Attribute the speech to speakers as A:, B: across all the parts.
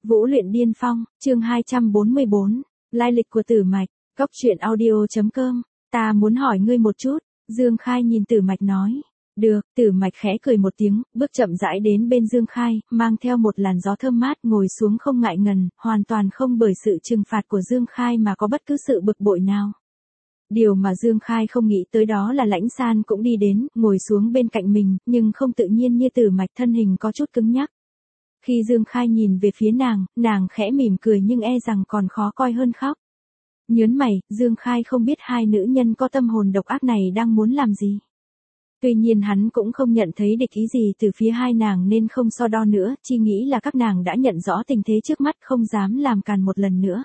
A: Vũ luyện điên phong, chương 244, lai lịch của Tử Mạch, Cốc truyện audio.com, ta muốn hỏi ngươi một chút, Dương Khai nhìn Tử Mạch nói. Được, Tử Mạch khẽ cười một tiếng, bước chậm rãi đến bên Dương Khai, mang theo một làn gió thơm mát ngồi xuống không ngại ngần, hoàn toàn không bởi sự trừng phạt của Dương Khai mà có bất cứ sự bực bội nào. Điều mà Dương Khai không nghĩ tới đó là Lãnh San cũng đi đến, ngồi xuống bên cạnh mình, nhưng không tự nhiên như Tử Mạch, thân hình có chút cứng nhắc. Khi Dương Khai nhìn về phía nàng khẽ mỉm cười nhưng e rằng còn khó coi hơn khóc. Nhớn mày, Dương Khai không biết hai nữ nhân có tâm hồn độc ác này đang muốn làm gì. Tuy nhiên hắn cũng không nhận thấy địch ý gì từ phía hai nàng nên không so đo nữa, chỉ nghĩ là các nàng đã nhận rõ tình thế trước mắt không dám làm càn một lần nữa.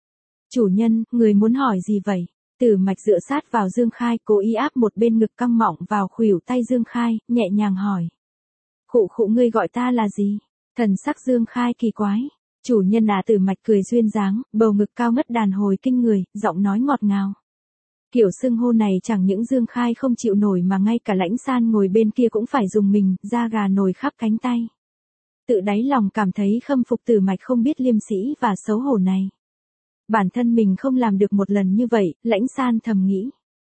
A: Chủ nhân, người muốn hỏi gì vậy? Tử Mạch dựa sát vào Dương Khai, cố ý áp một bên ngực căng mọng vào khuỷu tay Dương Khai, nhẹ nhàng hỏi. Khụ ngươi gọi ta là gì? Thần sắc Dương Khai kỳ quái. Chủ nhân à, Tử Mạch cười duyên dáng, bầu ngực cao ngất đàn hồi kinh người, giọng nói ngọt ngào. Kiểu xưng hô này chẳng những Dương Khai không chịu nổi mà ngay cả Lãnh San ngồi bên kia cũng phải dùng mình, da gà nổi khắp cánh tay. Tự đáy lòng cảm thấy khâm phục Tử Mạch không biết liêm sĩ và xấu hổ này. Bản thân mình không làm được một lần như vậy, Lãnh San thầm nghĩ.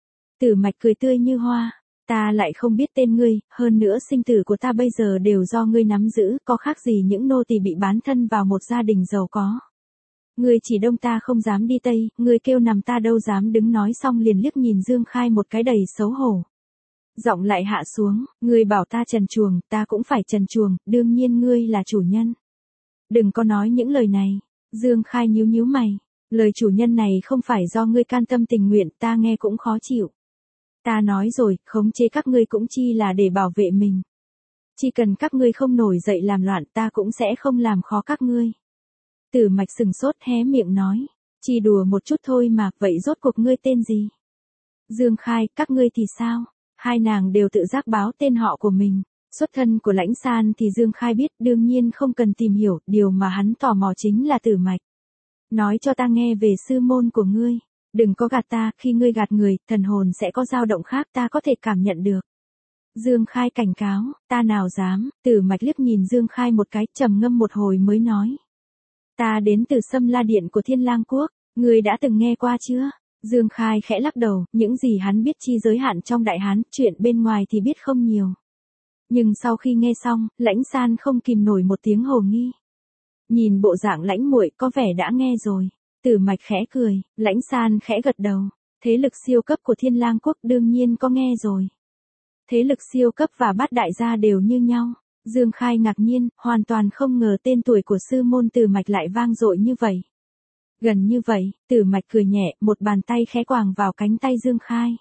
A: Tử Mạch cười tươi như hoa. Ta lại không biết tên ngươi, hơn nữa sinh tử của ta bây giờ đều do ngươi nắm giữ, có khác gì những nô tỳ bị bán thân vào một gia đình giàu có. Ngươi chỉ đông ta không dám đi tây, ngươi kêu nằm ta đâu dám đứng, nói xong liền liếc nhìn Dương Khai một cái đầy xấu hổ. Giọng lại hạ xuống, ngươi bảo ta trần truồng, ta cũng phải trần truồng, đương nhiên ngươi là chủ nhân. Đừng có nói những lời này. Dương Khai nhíu mày, lời chủ nhân này không phải do ngươi can tâm tình nguyện, ta nghe cũng khó chịu. Ta nói rồi, khống chế các ngươi cũng chi là để bảo vệ mình. Chỉ cần các ngươi không nổi dậy làm loạn, ta cũng sẽ không làm khó các ngươi. Tử Mạch sừng sốt hé miệng nói, chỉ đùa một chút thôi mà, vậy rốt cuộc ngươi tên gì? Dương Khai, các ngươi thì sao? Hai nàng đều tự giác báo tên họ của mình. Xuất thân của Lãnh San thì Dương Khai biết, đương nhiên không cần tìm hiểu, điều mà hắn tò mò chính là Tử Mạch. Nói cho ta nghe về sư môn của ngươi. Đừng có gạt ta, khi ngươi gạt người, thần hồn sẽ có dao động khác, ta có thể cảm nhận được. Dương Khai cảnh cáo, ta nào dám. Tử Mạch liếc nhìn Dương Khai một cái, trầm ngâm một hồi mới nói. Ta đến từ Sâm La Điện của Thiên Lang Quốc, ngươi đã từng nghe qua chưa? Dương Khai khẽ lắc đầu, những gì hắn biết chi giới hạn trong Đại Hán, chuyện bên ngoài thì biết không nhiều. Nhưng sau khi nghe xong, Lãnh San không kìm nổi một tiếng hồ nghi. Nhìn bộ dạng Lãnh muội có vẻ đã nghe rồi. Tử Mạch khẽ cười, Lãnh San khẽ gật đầu. Thế lực siêu cấp của Thiên Lang Quốc đương nhiên có nghe rồi. Thế lực siêu cấp và bát đại gia đều như nhau. Dương Khai ngạc nhiên, hoàn toàn không ngờ tên tuổi của sư môn Tử Mạch lại vang dội như vậy. Gần như vậy, Tử Mạch cười nhẹ, một bàn tay khẽ quàng vào cánh tay Dương Khai.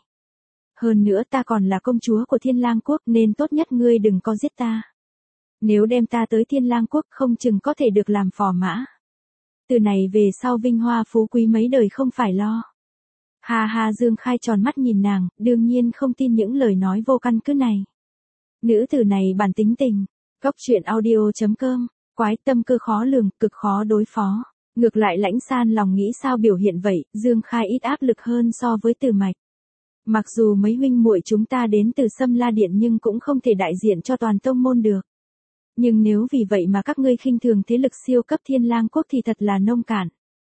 A: Hơn nữa ta còn là công chúa của Thiên Lang Quốc nên tốt nhất ngươi đừng có giết ta. Nếu đem ta tới Thiên Lang Quốc không chừng có thể được làm phò mã. Từ này về sau vinh hoa phú quý mấy đời không phải lo. Ha ha, Dương Khai tròn mắt nhìn nàng, đương nhiên không tin những lời nói vô căn cứ này. Nữ tử này bản tính tình. Cốc truyện audio.com, quái tâm cơ khó lường, cực khó đối phó. Ngược lại Lãnh San lòng nghĩ sao biểu hiện vậy, Dương Khai ít áp lực hơn so với Tử Mạch. Mặc dù mấy huynh muội chúng ta đến từ Sâm La Điện nhưng cũng không thể đại diện cho toàn tông môn được. Nhưng nếu vì vậy mà các ngươi khinh thường thế lực siêu cấp Thiên Lang Quốc thì thật là nông cạn.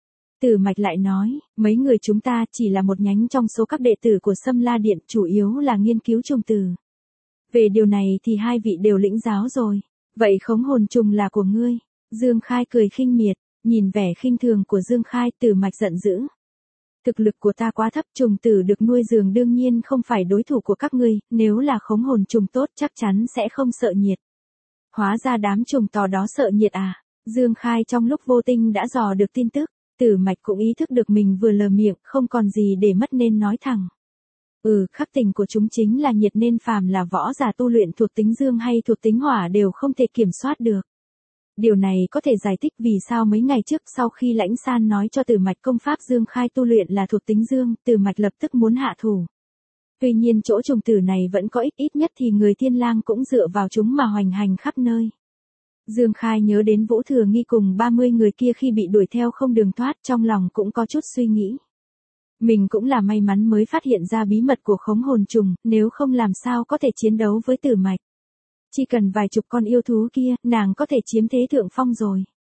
A: Tử Mạch lại nói, mấy người chúng ta chỉ là một nhánh trong số các đệ tử của Sâm La Điện, chủ yếu là nghiên cứu trùng từ. Về điều này thì hai vị đều lĩnh giáo rồi. Vậy khống hồn trùng là của ngươi. Dương Khai cười khinh miệt, nhìn vẻ khinh thường của Dương Khai, Tử Mạch giận dữ. Thực lực của ta quá thấp, trùng tử được nuôi dưỡng đương nhiên không phải đối thủ của các ngươi, nếu là khống hồn trùng tốt chắc chắn sẽ không sợ nhiệt. Hóa ra đám trùng tò đó sợ nhiệt à? Dương Khai trong lúc vô tình đã dò được tin tức, Tử Mạch cũng ý thức được mình vừa lờ miệng, không còn gì để mất nên nói thẳng. Khắc tình của chúng chính là nhiệt nên phàm là võ giả tu luyện thuộc tính dương hay thuộc tính hỏa đều không thể kiểm soát được. Điều này có thể giải thích vì sao mấy ngày trước sau khi Lãnh San nói cho Tử Mạch công pháp Dương Khai tu luyện là thuộc tính dương, Tử Mạch lập tức muốn hạ thủ. Tuy nhiên chỗ trùng tử này vẫn có ít nhất thì người Thiên Lang cũng dựa vào chúng mà hoành hành khắp nơi. Dương Khai nhớ đến Vũ Thừa Nghi cùng 30 người kia khi bị đuổi theo không đường thoát, trong lòng cũng có chút suy nghĩ. Mình cũng là may mắn mới phát hiện ra bí mật của khống hồn trùng, nếu không làm sao có thể chiến đấu với Tử Mạch. Chỉ cần vài chục con yêu thú kia, nàng có thể chiếm thế thượng phong rồi.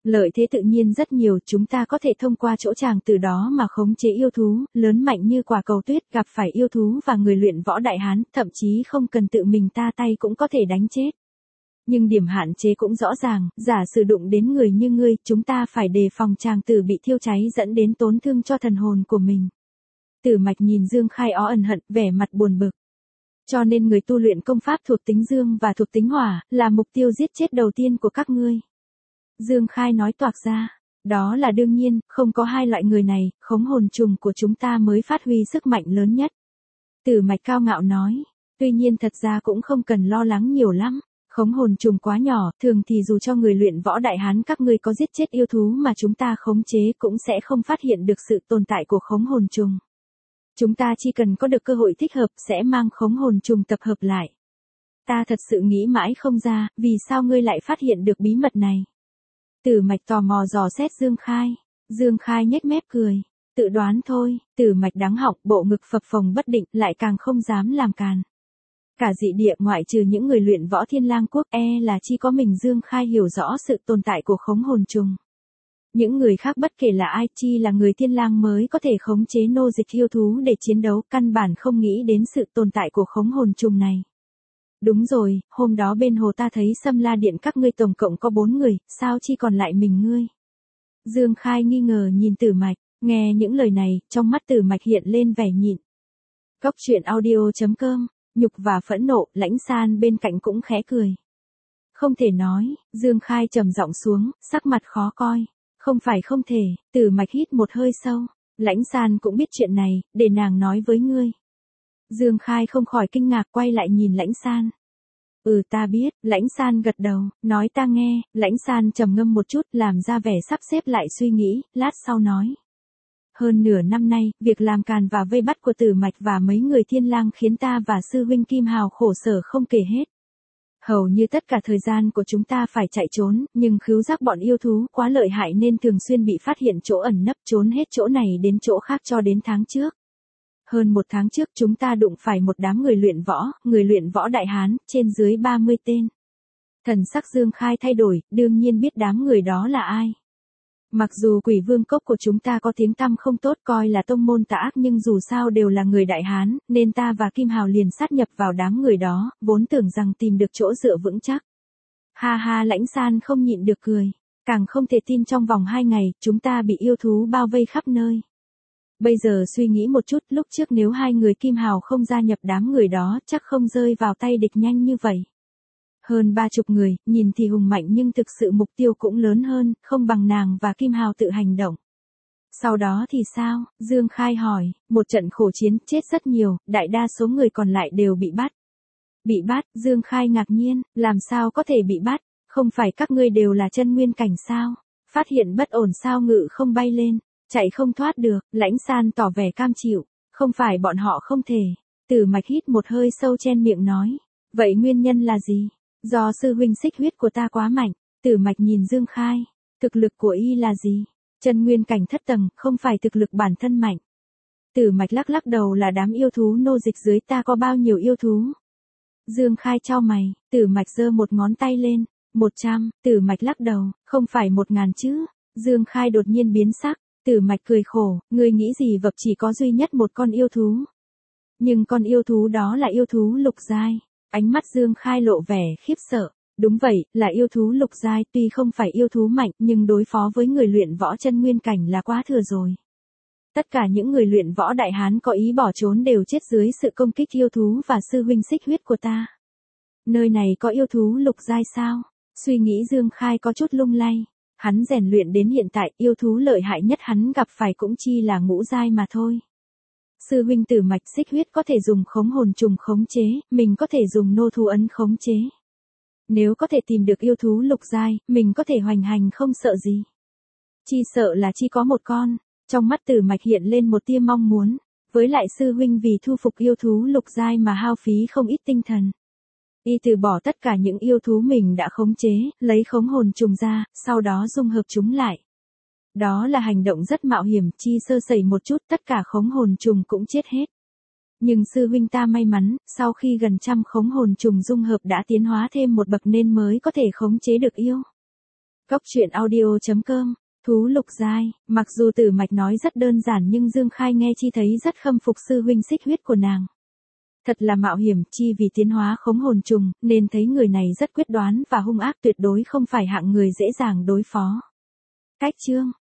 A: Lợi thế tự nhiên rất nhiều, chúng ta có thể thông qua chỗ chàng từ đó mà khống chế yêu thú, lớn mạnh như quả cầu tuyết, gặp phải yêu thú và người luyện võ đại hán, thậm chí không cần tự mình ta tay cũng có thể đánh chết. Nhưng điểm hạn chế cũng rõ ràng, giả sử đụng đến người như ngươi, chúng ta phải đề phòng chàng tử bị thiêu cháy dẫn đến tổn thương cho thần hồn của mình. Tử Mạch nhìn Dương Khai ẩn hận, vẻ mặt buồn bực. Cho nên người tu luyện công pháp thuộc tính dương và thuộc tính hỏa, là mục tiêu giết chết đầu tiên của các ngươi. Dương Khai nói toạc ra, đó là đương nhiên, không có hai loại người này, khống hồn trùng của chúng ta mới phát huy sức mạnh lớn nhất. Tử Mạch cao ngạo nói, tuy nhiên thật ra cũng không cần lo lắng nhiều lắm. Khống hồn trùng quá nhỏ, thường thì dù cho người luyện võ đại hán các ngươi có giết chết yêu thú mà chúng ta khống chế cũng sẽ không phát hiện được sự tồn tại của khống hồn trùng. Chúng ta chỉ cần có được cơ hội thích hợp sẽ mang khống hồn trùng tập hợp lại. Ta thật sự nghĩ mãi không ra, vì sao ngươi lại phát hiện được bí mật này. Tử Mạch tò mò dò xét Dương Khai. Dương Khai nhếch mép cười. Tự đoán thôi, Tử Mạch đắng họng, bộ ngực phập phồng bất định, lại càng không dám làm càn. Cả dị địa ngoại trừ những người luyện võ Thiên Lang quốc là chỉ có mình Dương Khai hiểu rõ sự tồn tại của khống hồn trùng. Những người khác bất kể là ai chi là người Thiên Lang mới có thể khống chế nô dịch yêu thú để chiến đấu, căn bản không nghĩ đến sự tồn tại của khống hồn trùng này. Đúng rồi, hôm đó bên hồ ta thấy Sâm La Điện các ngươi tổng cộng có 4 người, sao chỉ còn lại mình ngươi? Dương Khai nghi ngờ nhìn Tử Mạch, nghe những lời này, trong mắt Tử Mạch hiện lên vẻ nhịn. Cốc truyện audio.com, nhục và phẫn nộ, Lãnh San bên cạnh cũng khẽ cười. Không thể nói, Dương Khai trầm giọng xuống, sắc mặt khó coi. Không phải không thể, Tử Mạch hít một hơi sâu. Lãnh San cũng biết chuyện này, để nàng nói với ngươi. Dương Khai không khỏi kinh ngạc quay lại nhìn Lãnh San. Ta biết, Lãnh San gật đầu, nói ta nghe. Lãnh San trầm ngâm một chút, làm ra vẻ sắp xếp lại suy nghĩ, lát sau nói. Hơn nửa năm nay, việc làm càn và vây bắt của Tử Mạch và mấy người Thiên Lang khiến ta và sư huynh Kim Hào khổ sở không kể hết. Hầu như tất cả thời gian của chúng ta phải chạy trốn, nhưng khứu giác bọn yêu thú quá lợi hại nên thường xuyên bị phát hiện chỗ ẩn nấp, trốn hết chỗ này đến chỗ khác cho đến tháng trước. Hơn 1 tháng trước chúng ta đụng phải một đám người luyện võ đại hán, trên dưới 30 tên. Thần sắc Dương Khai thay đổi, đương nhiên biết đám người đó là ai. Mặc dù Quỷ Vương cốc của chúng ta có tiếng tăm không tốt, coi là tông môn tà ác, nhưng dù sao đều là người đại hán, nên ta và Kim Hào liền sát nhập vào đám người đó, vốn tưởng rằng tìm được chỗ dựa vững chắc. Ha ha, Lãnh San không nhịn được cười, càng không thể tin trong vòng 2 ngày, chúng ta bị yêu thú bao vây khắp nơi. Bây giờ suy nghĩ một chút, lúc trước nếu 2 người Kim Hào không gia nhập đám người đó, chắc không rơi vào tay địch nhanh như vậy. Hơn 30 người, nhìn thì hùng mạnh nhưng thực sự mục tiêu cũng lớn hơn, không bằng nàng và Kim Hào tự hành động. Sau đó thì sao? Dương Khai hỏi, một trận khổ chiến, chết rất nhiều, đại đa số người còn lại đều bị bắt. Bị bắt, Dương Khai ngạc nhiên, làm sao có thể bị bắt, không phải các ngươi đều là chân nguyên cảnh sao? Phát hiện bất ổn sao ngự không bay lên, chạy không thoát được, Lãnh San tỏ vẻ cam chịu, không phải bọn họ không thể. Tử Mạch hít một hơi sâu chen miệng nói, vậy nguyên nhân là gì? Do sư huynh xích huyết của ta quá mạnh. Tử Mạch nhìn Dương Khai, thực lực của y là gì? Chân nguyên cảnh thất tầng, không phải thực lực bản thân mạnh. Tử Mạch lắc lắc đầu, là đám yêu thú nô dịch dưới ta có bao nhiêu yêu thú? Dương Khai chau mày, Tử Mạch giơ một ngón tay lên, 100, Tử Mạch lắc đầu, không phải 1000 chứ? Dương Khai đột nhiên biến sắc, Tử Mạch cười khổ, ngươi nghĩ gì vập chỉ có duy nhất một con yêu thú. Nhưng con yêu thú đó là yêu thú lục giai. Ánh mắt Dương Khai lộ vẻ khiếp sợ. Đúng vậy, là yêu thú lục giai, tuy không phải yêu thú mạnh, nhưng đối phó với người luyện võ chân nguyên cảnh là quá thừa rồi. Tất cả những người luyện võ đại hán có ý bỏ trốn đều chết dưới sự công kích yêu thú và sư huynh xích huyết của ta. Nơi này có yêu thú lục giai sao? Suy nghĩ Dương Khai có chút lung lay. Hắn rèn luyện đến hiện tại, yêu thú lợi hại nhất hắn gặp phải cũng chi là ngũ giai mà thôi. Sư huynh Tử Mạch xích huyết có thể dùng khống hồn trùng khống chế, mình có thể dùng nô thú ấn khống chế. Nếu có thể tìm được yêu thú lục giai, mình có thể hoành hành không sợ gì. Chi sợ là chỉ có một con. Trong mắt Tử Mạch hiện lên một tia mong muốn. Với lại sư huynh vì thu phục yêu thú lục giai mà hao phí không ít tinh thần. Y từ bỏ tất cả những yêu thú mình đã khống chế, lấy khống hồn trùng ra, sau đó dung hợp chúng lại. Đó là hành động rất mạo hiểm, chi sơ sẩy một chút tất cả khống hồn trùng cũng chết hết. Nhưng sư huynh ta may mắn, sau khi gần 100 khống hồn trùng dung hợp đã tiến hóa thêm một bậc nên mới có thể khống chế được yêu. Cốc truyện audio.com, thú lục giai, mặc dù Tử Mạch nói rất đơn giản nhưng Dương Khai nghe chi thấy rất khâm phục sư huynh xích huyết của nàng. Thật là mạo hiểm, chi vì tiến hóa khống hồn trùng, nên thấy người này rất quyết đoán và hung ác, tuyệt đối không phải hạng người dễ dàng đối phó. Cách chương